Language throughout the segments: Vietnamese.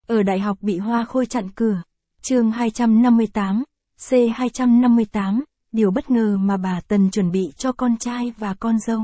Ở đại học bị hoa khôi chặn cửa. Chương 258, C258, điều bất ngờ mà bà Tần chuẩn bị cho con trai và con dâu.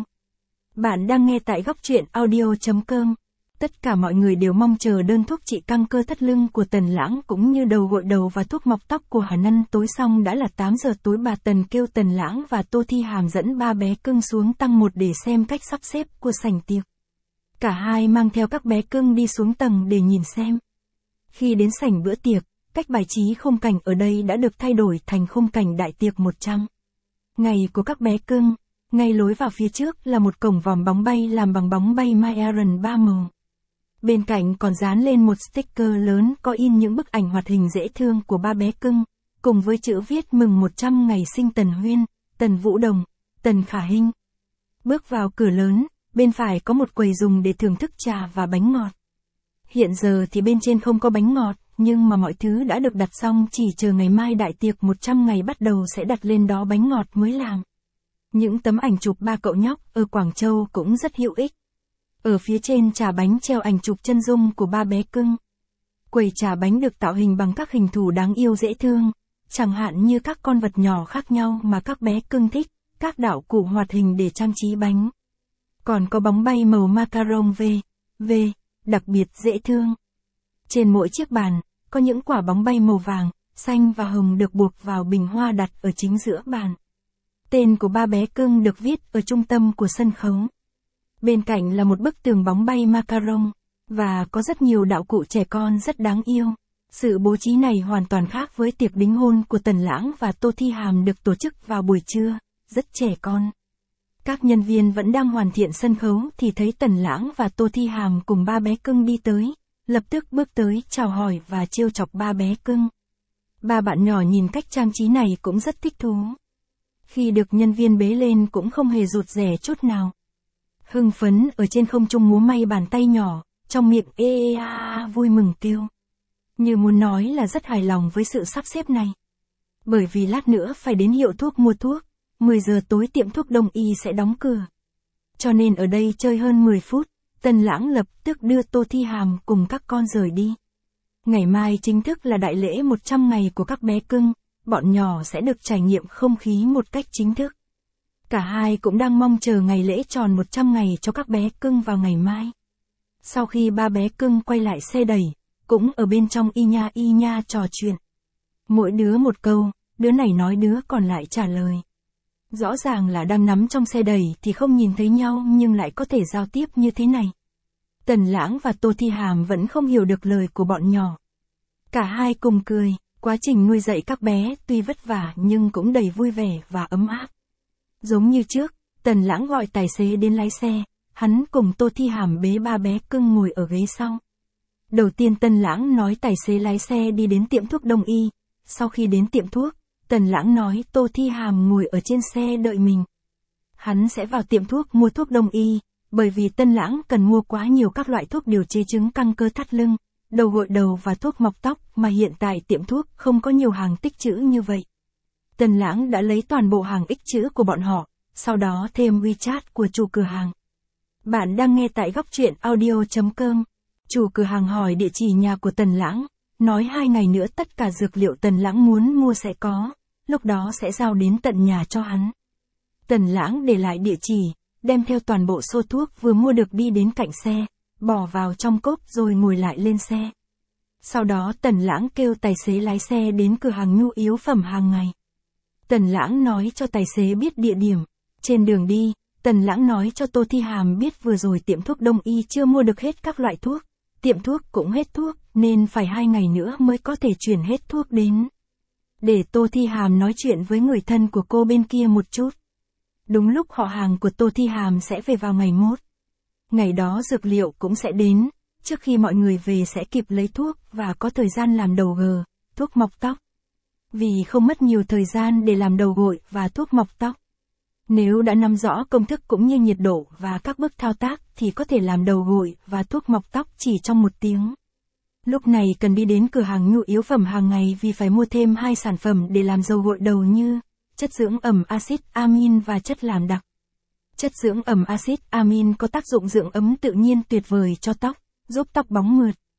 Bạn đang nghe tại góc truyện audio.com. Tất cả mọi người đều mong chờ đơn thuốc trị căng cơ thắt lưng của Tần Lãng cũng như đầu gội đầu và thuốc mọc tóc của Hà Nân. Tối xong đã là 8 giờ tối, bà Tần kêu Tần Lãng và Tô Thi Hàm dẫn ba bé cưng xuống tầng 1 để xem cách sắp xếp của sảnh tiệc. Cả hai mang theo các bé cưng đi xuống tầng để nhìn xem. Khi đến sảnh bữa tiệc, cách bài trí khung cảnh ở đây đã được thay đổi thành khung cảnh đại tiệc 100 ngày của các bé cưng. Ngay lối vào phía trước là một cổng vòm bóng bay làm bằng bóng bay My Iron 3 màu. Bên cạnh còn dán lên một sticker lớn có in những bức ảnh hoạt hình dễ thương của ba bé cưng, cùng với chữ viết mừng 100 ngày sinh Tần Huyên, Tần Vũ Đồng, Tần Khả Hinh. Bước vào cửa lớn, bên phải có một quầy dùng để thưởng thức trà và bánh ngọt. Hiện giờ thì bên trên không có bánh ngọt, nhưng mà mọi thứ đã được đặt xong, chỉ chờ ngày mai đại tiệc 100 ngày bắt đầu sẽ đặt lên đó bánh ngọt mới làm. Những tấm ảnh chụp ba cậu nhóc ở Quảng Châu cũng rất hữu ích. Ở phía trên trà bánh treo ảnh chụp chân dung của ba bé cưng. Quầy trà bánh được tạo hình bằng các hình thù đáng yêu dễ thương, chẳng hạn như các con vật nhỏ khác nhau mà các bé cưng thích, các đạo cụ hoạt hình để trang trí bánh. Còn có bóng bay màu macaron V, đặc biệt dễ thương. Trên mỗi chiếc bàn, có những quả bóng bay màu vàng, xanh và hồng được buộc vào bình hoa đặt ở chính giữa bàn. Tên của ba bé cưng được viết ở trung tâm của sân khấu. Bên cạnh là một bức tường bóng bay macaron, và có rất nhiều đạo cụ trẻ con rất đáng yêu. Sự bố trí này hoàn toàn khác với tiệc đính hôn của Tần Lãng và Tô Thi Hàm được tổ chức vào buổi trưa, rất trẻ con. Các nhân viên vẫn đang hoàn thiện sân khấu thì thấy Tần Lãng và Tô Thi Hàm cùng ba bé cưng đi tới, lập tức bước tới chào hỏi và trêu chọc ba bé cưng. Ba bạn nhỏ nhìn cách trang trí này cũng rất thích thú. Khi được nhân viên bế lên cũng không hề rụt rè chút nào. Hưng phấn ở trên không trung múa may bàn tay nhỏ, trong miệng vui mừng kêu. Như muốn nói là rất hài lòng với sự sắp xếp này. Bởi vì lát nữa phải đến hiệu thuốc mua thuốc, 10 giờ tối tiệm thuốc Đông Y sẽ đóng cửa. Cho nên ở đây chơi hơn 10 phút, Tần Lãng lập tức đưa Tô Thi Hàm cùng các con rời đi. Ngày mai chính thức là đại lễ 100 ngày của các bé cưng, bọn nhỏ sẽ được trải nghiệm không khí một cách chính thức. Cả hai cũng đang mong chờ ngày lễ tròn 100 ngày cho các bé cưng vào ngày mai. Sau khi ba bé cưng quay lại xe đẩy, cũng ở bên trong y nha trò chuyện. Mỗi đứa một câu, đứa này nói đứa còn lại trả lời. Rõ ràng là đang nắm trong xe đẩy thì không nhìn thấy nhau nhưng lại có thể giao tiếp như thế này. Tần Lãng và Tô Thi Hàm vẫn không hiểu được lời của bọn nhỏ. Cả hai cùng cười, quá trình nuôi dạy các bé tuy vất vả nhưng cũng đầy vui vẻ và ấm áp. Giống như trước, Tần Lãng gọi tài xế đến lái xe, hắn cùng Tô Thi Hàm bế ba bé cưng ngồi ở ghế sau. Đầu tiên Tần Lãng nói tài xế lái xe đi đến tiệm thuốc Đông Y, sau khi đến tiệm thuốc, Tần Lãng nói Tô Thi Hàm ngồi ở trên xe đợi mình. Hắn sẽ vào tiệm thuốc mua thuốc Đông Y, bởi vì Tần Lãng cần mua quá nhiều các loại thuốc điều chế chứng căng cơ thắt lưng, đầu gội đầu và thuốc mọc tóc mà hiện tại tiệm thuốc không có nhiều hàng tích trữ như vậy. Tần Lãng đã lấy toàn bộ hàng ích trữ của bọn họ, sau đó thêm WeChat của chủ cửa hàng. Bạn đang nghe tại góc truyện audio.com. Chủ cửa hàng hỏi địa chỉ nhà của Tần Lãng, nói 2 ngày nữa tất cả dược liệu Tần Lãng muốn mua sẽ có, lúc đó sẽ giao đến tận nhà cho hắn. Tần Lãng để lại địa chỉ, đem theo toàn bộ xô thuốc vừa mua được đi đến cạnh xe, bỏ vào trong cốp rồi ngồi lại lên xe. Sau đó Tần Lãng kêu tài xế lái xe đến cửa hàng nhu yếu phẩm hàng ngày. Tần Lãng nói cho tài xế biết địa điểm. Trên đường đi, Tần Lãng nói cho Tô Thi Hàm biết vừa rồi tiệm thuốc Đông Y chưa mua được hết các loại thuốc, tiệm thuốc cũng hết thuốc, nên phải 2 ngày nữa mới có thể chuyển hết thuốc đến. Để Tô Thi Hàm nói chuyện với người thân của cô bên kia một chút. Đúng lúc họ hàng của Tô Thi Hàm sẽ về vào ngày mốt. Ngày đó dược liệu cũng sẽ đến, trước khi mọi người về sẽ kịp lấy thuốc và có thời gian làm đầu gờ, thuốc mọc tóc. Vì không mất nhiều thời gian để làm đầu gội và thuốc mọc tóc. Nếu đã nắm rõ công thức cũng như nhiệt độ và các bước thao tác thì có thể làm đầu gội và thuốc mọc tóc chỉ trong 1 tiếng. Lúc này cần đi đến cửa hàng nhu yếu phẩm hàng ngày vì phải mua thêm 2 sản phẩm để làm dầu gội đầu như chất dưỡng ẩm axit amin và chất làm đặc. Chất dưỡng ẩm axit amin có tác dụng dưỡng ấm tự nhiên tuyệt vời cho tóc, giúp tóc bóng mượt.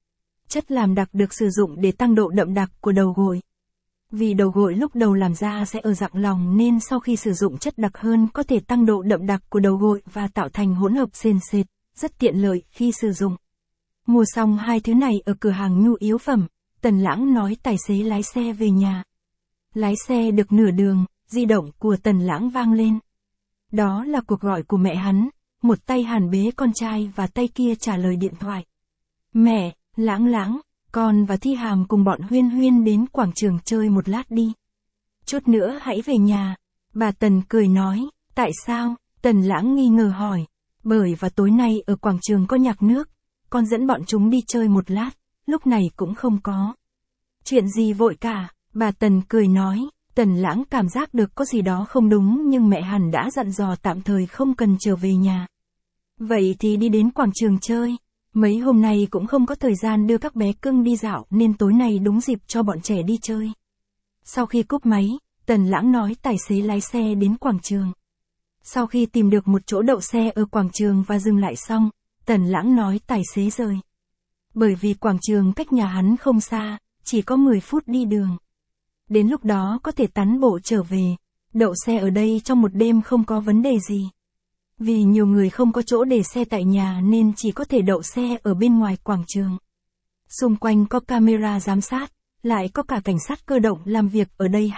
Chất làm đặc được sử dụng để tăng độ đậm đặc của đầu gội. Vì đầu gội lúc đầu làm ra sẽ ở rặng lòng nên sau khi sử dụng chất đặc hơn có thể tăng độ đậm đặc của đầu gội và tạo thành hỗn hợp sền sệt, rất tiện lợi khi sử dụng. Mua xong hai thứ này ở cửa hàng nhu yếu phẩm, Tần Lãng nói tài xế lái xe về nhà. Lái xe được nửa đường, di động của Tần Lãng vang lên. Đó là cuộc gọi của mẹ hắn, một tay Hàn bế con trai và tay kia trả lời điện thoại. Mẹ, Lãng, con và Thi Hàm cùng bọn Huyên Huyên đến quảng trường chơi một lát đi. Chút nữa hãy về nhà. Bà Tần cười nói, tại sao? Tần Lãng nghi ngờ hỏi. Bởi và tối nay ở quảng trường có nhạc nước, con dẫn bọn chúng đi chơi một lát, lúc này cũng không có. Chuyện gì vội cả, bà Tần cười nói. Tần Lãng cảm giác được có gì đó không đúng nhưng mẹ hẳn đã dặn dò tạm thời không cần trở về nhà. Vậy thì đi đến quảng trường chơi. Mấy hôm nay cũng không có thời gian đưa các bé cưng đi dạo nên tối nay đúng dịp cho bọn trẻ đi chơi. Sau khi cúp máy, Tần Lãng nói tài xế lái xe đến quảng trường. Sau khi tìm được một chỗ đậu xe ở quảng trường và dừng lại xong, Tần Lãng nói tài xế rời. Bởi vì quảng trường cách nhà hắn không xa, chỉ có 10 phút đi đường. Đến lúc đó có thể tán bộ trở về, đậu xe ở đây trong một đêm không có vấn đề gì. Vì nhiều người không có chỗ để xe tại nhà nên chỉ có thể đậu xe ở bên ngoài quảng trường. Xung quanh có camera giám sát, lại có cả cảnh sát cơ động làm việc ở đây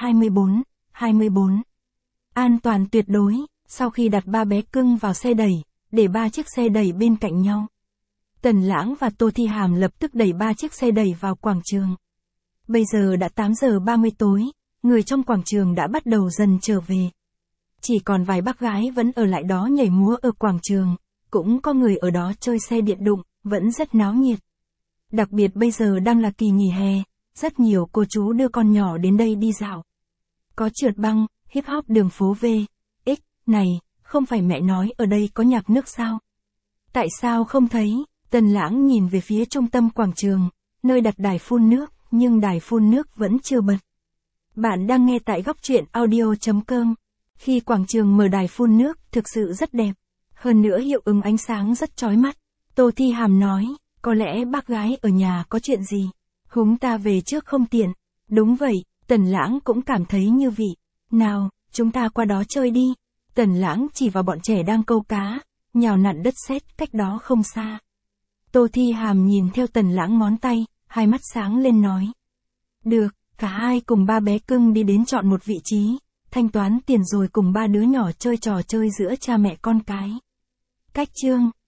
24/24. An toàn tuyệt đối, sau khi đặt 3 bé cưng vào xe đẩy, để 3 chiếc xe đẩy bên cạnh nhau. Tần Lãng và Tô Thi Hàm lập tức đẩy 3 chiếc xe đẩy vào quảng trường. Bây giờ đã 8 giờ 30 tối, người trong quảng trường đã bắt đầu dần trở về. Chỉ còn vài bác gái vẫn ở lại đó nhảy múa ở quảng trường, cũng có người ở đó chơi xe điện đụng, vẫn rất náo nhiệt. Đặc biệt bây giờ đang là kỳ nghỉ hè, rất nhiều cô chú đưa con nhỏ đến đây đi dạo. Có trượt băng, hip hop đường phố V, X, này, không phải mẹ nói ở đây có nhạc nước sao? Tại sao không thấy? Tần Lãng nhìn về phía trung tâm quảng trường, nơi đặt đài phun nước, nhưng đài phun nước vẫn chưa bật. Bạn đang nghe tại Góc Truyện Audio.com. Khi quảng trường mở đài phun nước thực sự rất đẹp. Hơn nữa hiệu ứng ánh sáng rất chói mắt. Tô Thi Hàm nói, có lẽ bác gái ở nhà có chuyện gì. Húng ta về trước không tiện. Đúng vậy, Tần Lãng cũng cảm thấy như vậy. Nào, chúng ta qua đó chơi đi. Tần Lãng chỉ vào bọn trẻ đang câu cá, nhào nặn đất sét cách đó không xa. Tô Thi Hàm nhìn theo Tần Lãng ngón tay, hai mắt sáng lên nói. Được, cả hai cùng 3 bé cưng đi đến chọn một vị trí, thanh toán tiền rồi cùng 3 đứa nhỏ chơi trò chơi giữa cha mẹ con cái. Cách chương